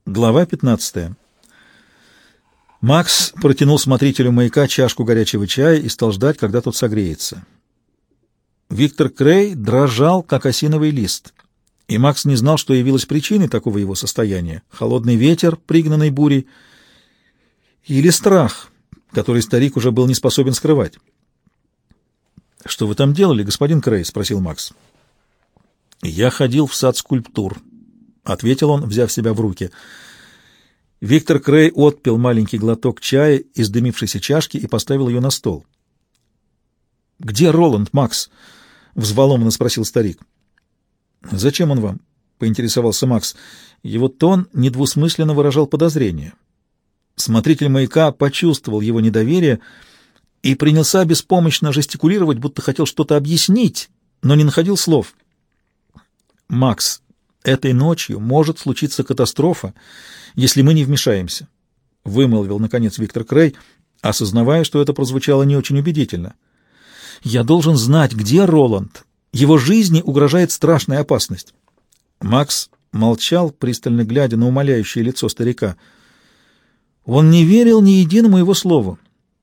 Глава 15. Макс протянул смотрителю маяка чашку горячего чая и стал ждать, когда тот согреется. Виктор Крей дрожал, как осиновый лист, и Макс не знал, что явилось причиной такого его состояния: холодный ветер, пригнанный бурей, или страх, который старик уже был не способен скрывать. «Что вы там делали, господин Крей?» — спросил Макс. «Я ходил в сад скульптур», — ответил он, взяв себя в руки. Виктор Крей отпил маленький глоток чая из дымившейся чашки и поставил ее на стол. «Где Роланд, Макс?» — взволнованно спросил старик. «Зачем он вам?» — поинтересовался Макс. Его тон недвусмысленно выражал подозрение. Смотритель маяка почувствовал его недоверие и принялся беспомощно жестикулировать, будто хотел что-то объяснить, но не находил слов. «Макс, этой ночью может случиться катастрофа, если мы не вмешаемся», — вымолвил, наконец, Виктор Крей, осознавая, что это прозвучало не очень убедительно. «Я должен знать, где Роланд. Его жизни угрожает страшная опасность». Макс молчал, пристально глядя на умоляющее лицо старика. Он не верил ни единому его слову.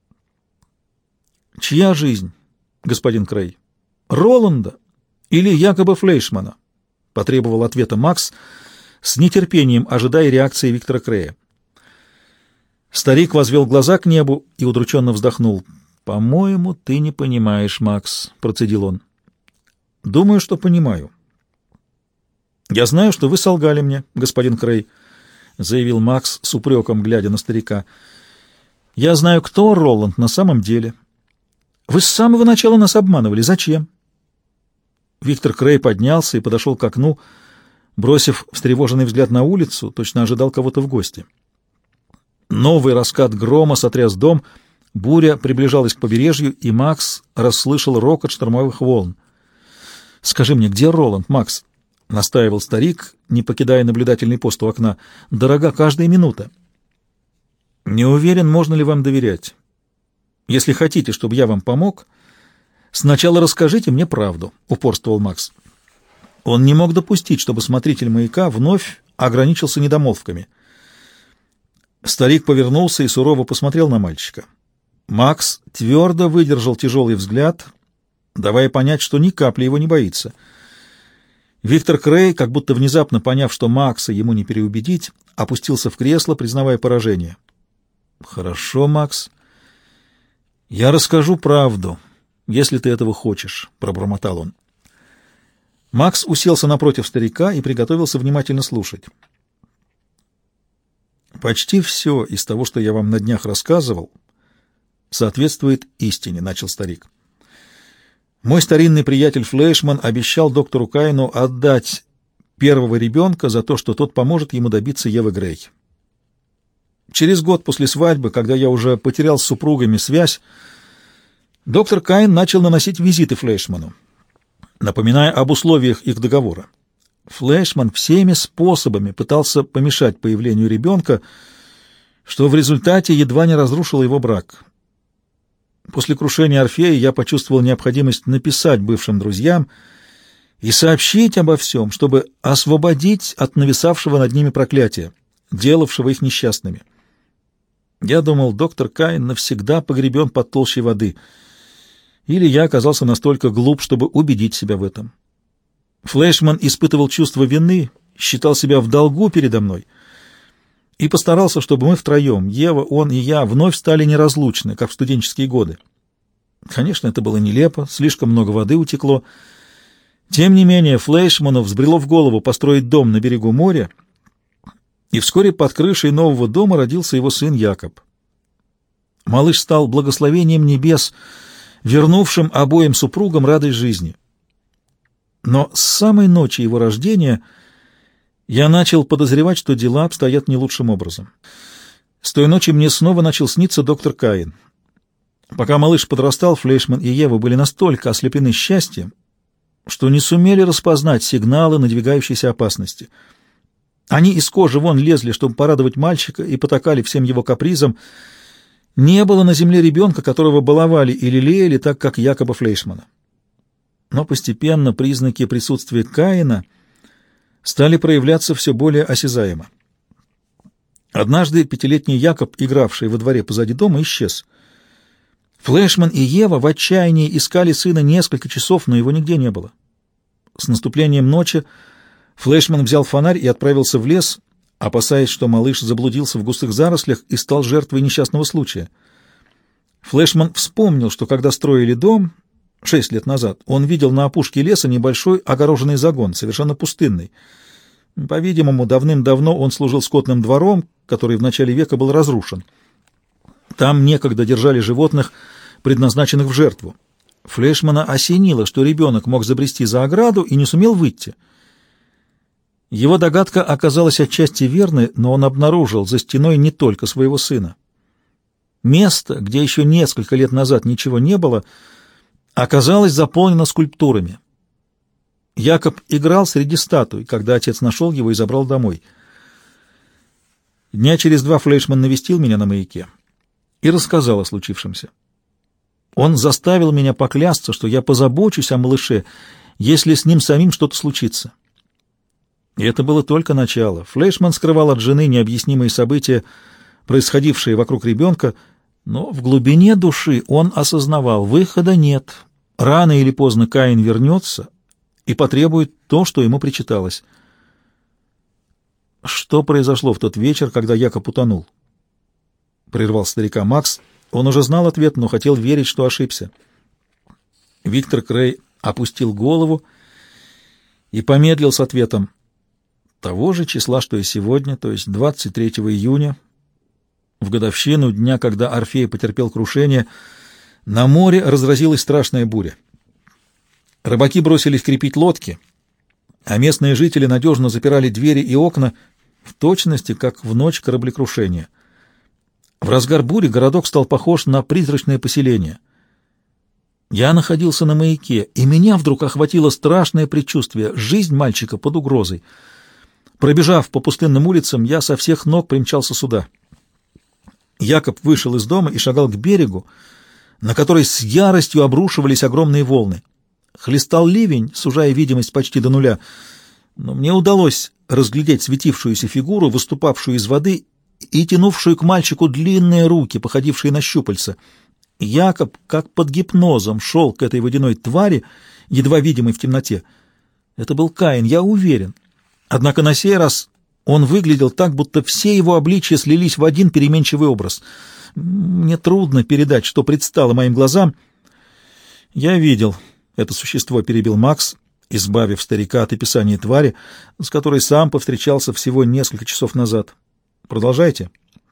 «Чья жизнь, господин Крей? Роланда или якобы Флейшмана?» — потребовал ответа Макс, с нетерпением ожидая реакции Виктора Крея. Старик возвел глаза к небу и удрученно вздохнул. «По-моему, ты не понимаешь, Макс», — процедил он. «Думаю, что понимаю. Я знаю, что вы солгали мне, господин Крей», — заявил Макс с упреком, глядя на старика. «Я знаю, кто Роланд на самом деле. Вы с самого начала нас обманывали. Зачем?» Виктор Крей поднялся и подошел к окну, бросив встревоженный взгляд на улицу, точно ожидал кого-то в гости. Новый раскат грома сотряс дом, буря приближалась к побережью, и Макс расслышал рокот штормовых волн. «Скажи мне, где Роланд, Макс?» — настаивал старик, не покидая наблюдательный пост у окна. «Дорога каждая минута». «Не уверен, можно ли вам доверять. Если хотите, чтобы я вам помог, сначала расскажите мне правду», — упорствовал Макс. Он не мог допустить, чтобы смотритель маяка вновь ограничился недомолвками. Старик повернулся и сурово посмотрел на мальчика. Макс твердо выдержал тяжелый взгляд, давая понять, что ни капли его не боится. Виктор Крей, как будто внезапно поняв, что Макса ему не переубедить, опустился в кресло, признавая поражение. «Хорошо, Макс. Я расскажу правду, если ты этого хочешь», — пробормотал он. Макс уселся напротив старика и приготовился внимательно слушать. «Почти все из того, что я вам на днях рассказывал, соответствует истине», — начал старик. «Мой старинный приятель Флейшман обещал доктору Каину отдать первого ребенка за то, что тот поможет ему добиться Евы Грей. Через год после свадьбы, когда я уже потерял с супругами связь, доктор Каин начал наносить визиты Флейшману, напоминая об условиях их договора. Флейшман всеми способами пытался помешать появлению ребенка, что в результате едва не разрушило его брак. После крушения Орфея я почувствовал необходимость написать бывшим друзьям и сообщить обо всем, чтобы освободить от нависавшего над ними проклятия, делавшего их несчастными. Я думал, доктор Каин навсегда погребен под толщей воды, или я оказался настолько глуп, чтобы убедить себя в этом. Флейшман испытывал чувство вины, считал себя в долгу передо мной и постарался, чтобы мы втроем, Ева, он и я, вновь стали неразлучны, как в студенческие годы. Конечно, это было нелепо, слишком много воды утекло. Тем не менее, Флейшману взбрело в голову построить дом на берегу моря, и вскоре под крышей нового дома родился его сын Якоб. Малыш стал благословением небес, вернувшим обоим супругам радость жизни. Но с самой ночи его рождения я начал подозревать, что дела обстоят не лучшим образом. С той ночи мне снова начал сниться доктор Каин. Пока малыш подрастал, Флейшман и Ева были настолько ослеплены счастьем, что не сумели распознать сигналы надвигающейся опасности. Они из кожи вон лезли, чтобы порадовать мальчика, и потакали всем его капризам. Не было на земле ребенка, которого баловали и лелеяли так, как Якоба Флейшмана. Но постепенно признаки присутствия Каина стали проявляться все более осязаемо. Однажды пятилетний Якоб, игравший во дворе позади дома, исчез. Флешман и Ева в отчаянии искали сына несколько часов, но его нигде не было. С наступлением ночи Флешман взял фонарь и отправился в лес, опасаясь, что малыш заблудился в густых зарослях и стал жертвой несчастного случая. Флешман вспомнил, что когда строили дом 6 лет назад, он видел на опушке леса небольшой огороженный загон, совершенно пустынный. По-видимому, давным-давно он служил скотным двором, который в начале века был разрушен. Там некогда держали животных, предназначенных в жертву. Флешмана осенило, что ребенок мог забрести за ограду и не сумел выйти. Его догадка оказалась отчасти верной, но он обнаружил за стеной не только своего сына. Место, где еще несколько лет назад ничего не было, оказалось заполнено скульптурами. Якоб играл среди статуй, когда отец нашел его и забрал домой. Дня через 2 Флешман навестил меня на маяке и рассказал о случившемся. Он заставил меня поклясться, что я позабочусь о малыше, если с ним самим что-то случится. И это было только начало. Флешман скрывал от жены необъяснимые события, происходившие вокруг ребенка, но в глубине души он осознавал, выхода нет. Рано или поздно Каин вернется и потребует то, что ему причиталось. Что произошло в тот вечер, когда Якоб утонул? Прервал старика Макс. Он уже знал ответ, но хотел верить, что ошибся. Виктор Крей опустил голову и помедлил с ответом. Того же числа, что и сегодня, то есть 23 июня, в годовщину дня, когда Орфей потерпел крушение, на море разразилась страшная буря. Рыбаки бросились крепить лодки, а местные жители надежно запирали двери и окна, в точности, как в ночь кораблекрушения. В разгар бури городок стал похож на призрачное поселение. Я находился на маяке, и меня вдруг охватило страшное предчувствие. Жизнь мальчика под угрозой. Пробежав по пустынным улицам, я со всех ног примчался сюда. Якоб вышел из дома и шагал к берегу, на который с яростью обрушивались огромные волны. Хлестал ливень, сужая видимость почти до нуля, но мне удалось разглядеть светившуюся фигуру, выступавшую из воды и тянувшую к мальчику длинные руки, походившие на щупальца. Якоб, как под гипнозом, шел к этой водяной твари, едва видимой в темноте. Это был Каин, я уверен. Однако на сей раз он выглядел так, будто все его обличья слились в один переменчивый образ. Мне трудно передать, что предстало моим глазам. Я видел это существо, перебил Макс, избавив старика от описания твари, с которой сам повстречался всего несколько часов назад. Продолжайте.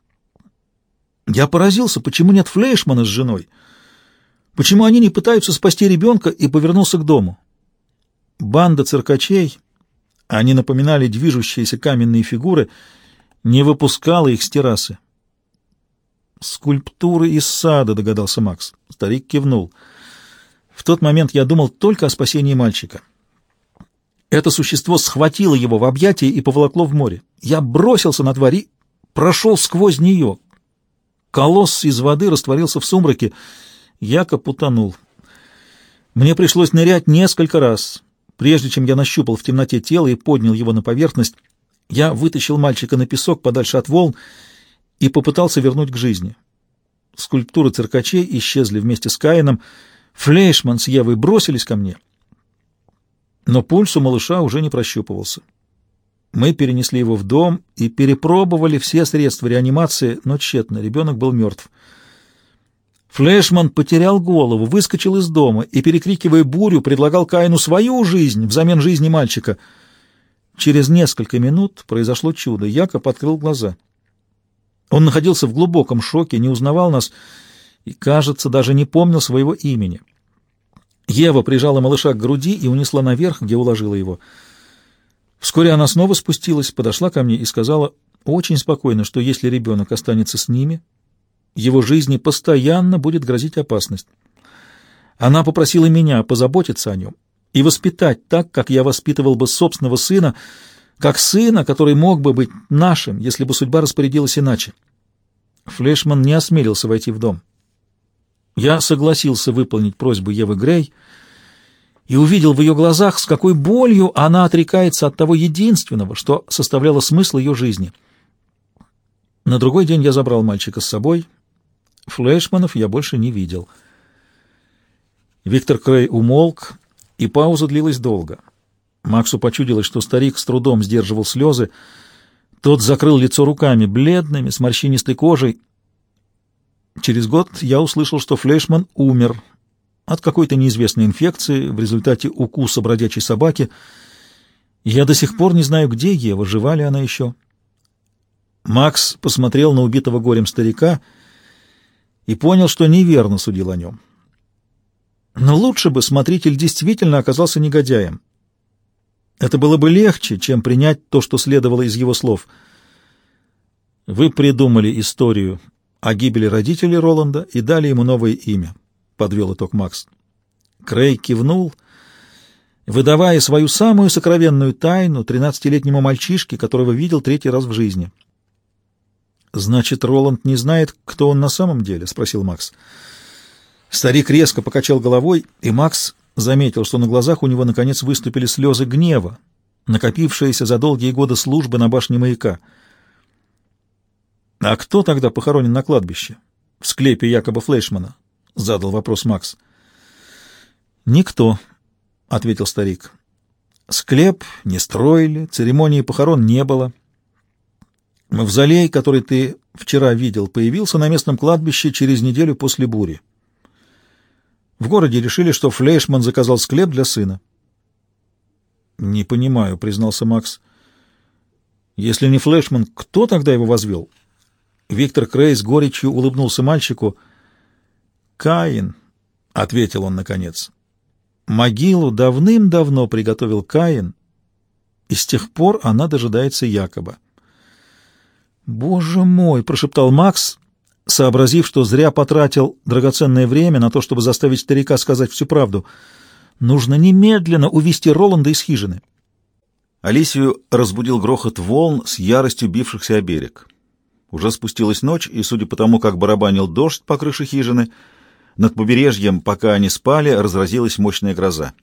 Я поразился, почему нет Флешмана с женой. Почему они не пытаются спасти ребенка, и повернулся к дому. Банда циркачей, они напоминали движущиеся каменные фигуры, не выпускала их с террасы. «Скульптуры из сада», — догадался Макс. Старик кивнул. В тот момент я думал только о спасении мальчика. Это существо схватило его в объятия и поволокло в море. Я бросился на тварь и прошел сквозь нее. Колосс из воды растворился в сумраке. Якоб утонул. Мне пришлось нырять несколько раз, прежде чем я нащупал в темноте тело и поднял его на поверхность. Я вытащил мальчика на песок подальше от волн и попытался вернуть к жизни. Скульптуры циркачей исчезли вместе с Каином. Флешман с Евой бросились ко мне, но пульс у малыша уже не прощупывался. Мы перенесли его в дом и перепробовали все средства реанимации, но тщетно, ребенок был мертв. Флешман потерял голову, выскочил из дома и, перекрикивая бурю, предлагал Каину свою жизнь взамен жизни мальчика. Через несколько минут произошло чудо. Якоб открыл глаза. Он находился в глубоком шоке, не узнавал нас и, кажется, даже не помнил своего имени. Ева прижала малыша к груди и унесла наверх, где уложила его. Вскоре она снова спустилась, подошла ко мне и сказала очень спокойно, что если ребенок останется с ними, его жизни постоянно будет грозить опасность. Она попросила меня позаботиться о нем и воспитать так, как я воспитывал бы собственного сына, как сына, который мог бы быть нашим, если бы судьба распорядилась иначе. Флешман не осмелился войти в дом. Я согласился выполнить просьбу Евы Грей и увидел в ее глазах, с какой болью она отрекается от того единственного, что составляло смысл ее жизни. На другой день я забрал мальчика с собой. Флешманов я больше не видел. Виктор Крей умолк, и пауза длилась долго. Максу почудилось, что старик с трудом сдерживал слезы. Тот закрыл лицо руками, бледными, с морщинистой кожей. Через год я услышал, что Флешман умер от какой-то неизвестной инфекции в результате укуса бродячей собаки. Я до сих пор не знаю, где Ева, жива ли она еще. Макс посмотрел на убитого горем старика и понял, что неверно судил о нем. Но лучше бы смотритель действительно оказался негодяем. Это было бы легче, чем принять то, что следовало из его слов. «Вы придумали историю о гибели родителей Роланда и дали ему новое имя», — подвел итог Макс. Крей кивнул, выдавая свою самую сокровенную тайну 13-летнему мальчишке, которого видел 3-й раз в жизни. «Значит, Роланд не знает, кто он на самом деле?» — спросил Макс. Старик резко покачал головой, и Макс заметил, что на глазах у него наконец выступили слезы гнева, накопившиеся за долгие годы службы на башне маяка. «А кто тогда похоронен на кладбище? В склепе якобы Флешмана?» — задал вопрос Макс. «Никто», — ответил старик. «Склеп не строили, церемонии похорон не было. Мавзолей, который ты вчера видел, появился на местном кладбище через неделю после бури. В городе решили, что Флешман заказал склеп для сына». «Не понимаю», — признался Макс. «Если не Флешман, кто тогда его возвел?» Виктор Крей с горечью улыбнулся мальчику. «Каин», — ответил он наконец. «Могилу давным-давно приготовил Каин, и с тех пор она дожидается Якоба». «Боже мой!» — прошептал Макс, сообразив, что зря потратил драгоценное время на то, чтобы заставить старика сказать всю правду. «Нужно немедленно увести Роланда из хижины». Алисию разбудил грохот волн с яростью бившихся о берег. Уже спустилась ночь, и, судя по тому, как барабанил дождь по крыше хижины, над побережьем, пока они спали, разразилась мощная гроза.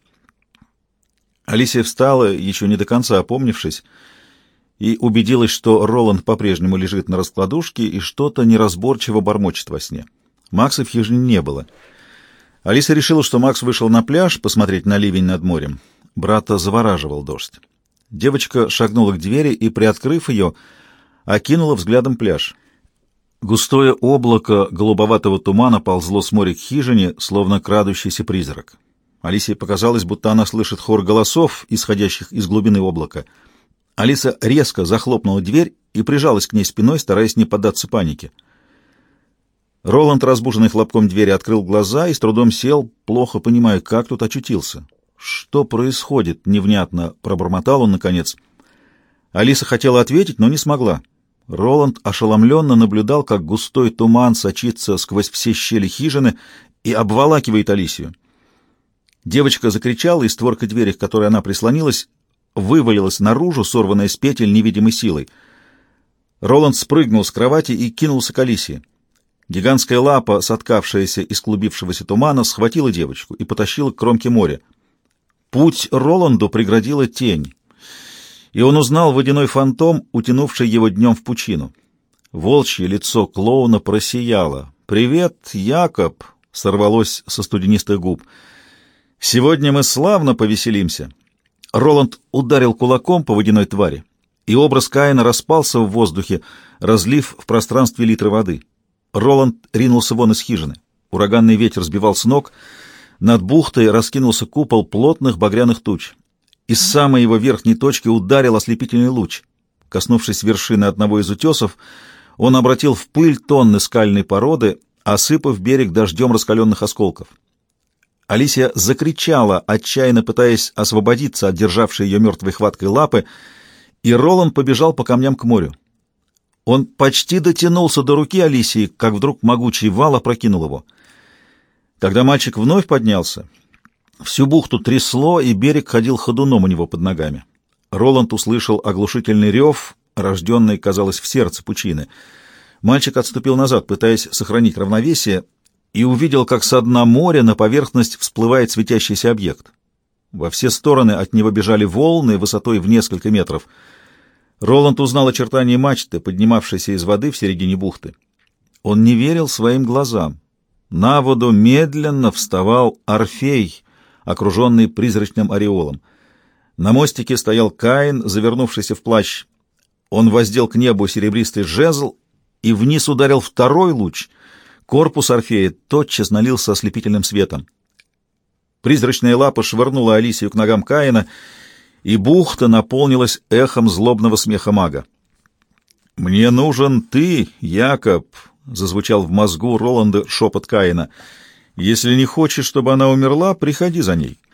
Алисия встала, еще не до конца опомнившись, и убедилась, что Роланд по-прежнему лежит на раскладушке и что-то неразборчиво бормочет во сне. Макса в хижине не было. Алиса решила, что Макс вышел на пляж посмотреть на ливень над морем. Брата завораживал дождь. Девочка шагнула к двери и, приоткрыв ее, окинула взглядом пляж. Густое облако голубоватого тумана ползло с моря к хижине, словно крадущийся призрак. Алисе показалось, будто она слышит хор голосов, исходящих из глубины облака. Алиса резко захлопнула дверь и прижалась к ней спиной, стараясь не поддаться панике. Роланд, разбуженный хлопком двери, открыл глаза и с трудом сел, плохо понимая, как тут очутился. «Что происходит?» — невнятно пробормотал он наконец. Алиса хотела ответить, но не смогла. Роланд ошеломленно наблюдал, как густой туман сочится сквозь все щели хижины и обволакивает Алисию. Девочка закричала, и створка двери, к которой она прислонилась, вывалилась наружу, сорванная с петель невидимой силой. Роланд спрыгнул с кровати и кинулся к Алисии. Гигантская лапа, соткавшаяся из клубившегося тумана, схватила девочку и потащила к кромке моря. Путь Роланду преградила тень, и он узнал водяной фантом, утянувший его днем в пучину. Волчье лицо клоуна просияло. «Привет, Якоб!» — сорвалось со студенистых губ. «Сегодня мы славно повеселимся!» Роланд ударил кулаком по водяной твари, и образ Каина распался в воздухе, разлив в пространстве литры воды. Роланд ринулся вон из хижины. Ураганный ветер сбивал с ног. Над бухтой раскинулся купол плотных багряных туч. Из самой его верхней точки ударил ослепительный луч. Коснувшись вершины одного из утесов, он обратил в пыль тонны скальной породы, осыпав берег дождем раскаленных осколков. Алисия закричала, отчаянно пытаясь освободиться от державшей ее мертвой хваткой лапы, и Роланд побежал по камням к морю. Он почти дотянулся до руки Алисии, как вдруг могучий вал опрокинул его. Когда мальчик вновь поднялся, всю бухту трясло, и берег ходил ходуном у него под ногами. Роланд услышал оглушительный рев, рожденный, казалось, в сердце пучины. Мальчик отступил назад, пытаясь сохранить равновесие, и увидел, как со дна моря на поверхность всплывает светящийся объект. Во все стороны от него бежали волны высотой в несколько метров. Роланд узнал очертания мачты, поднимавшейся из воды в середине бухты. Он не верил своим глазам. На воду медленно вставал Орфей, окруженный призрачным ореолом. На мостике стоял Каин, завернувшийся в плащ. Он воздел к небу серебристый жезл, и вниз ударил второй луч. Корпус Орфея тотчас налился ослепительным светом. Призрачная лапа швырнула Алисию к ногам Каина, и бухта наполнилась эхом злобного смеха мага. «Мне нужен ты, Якоб», — зазвучал в мозгу Роланда шепот Каина. «Если не хочешь, чтобы она умерла, приходи за ней».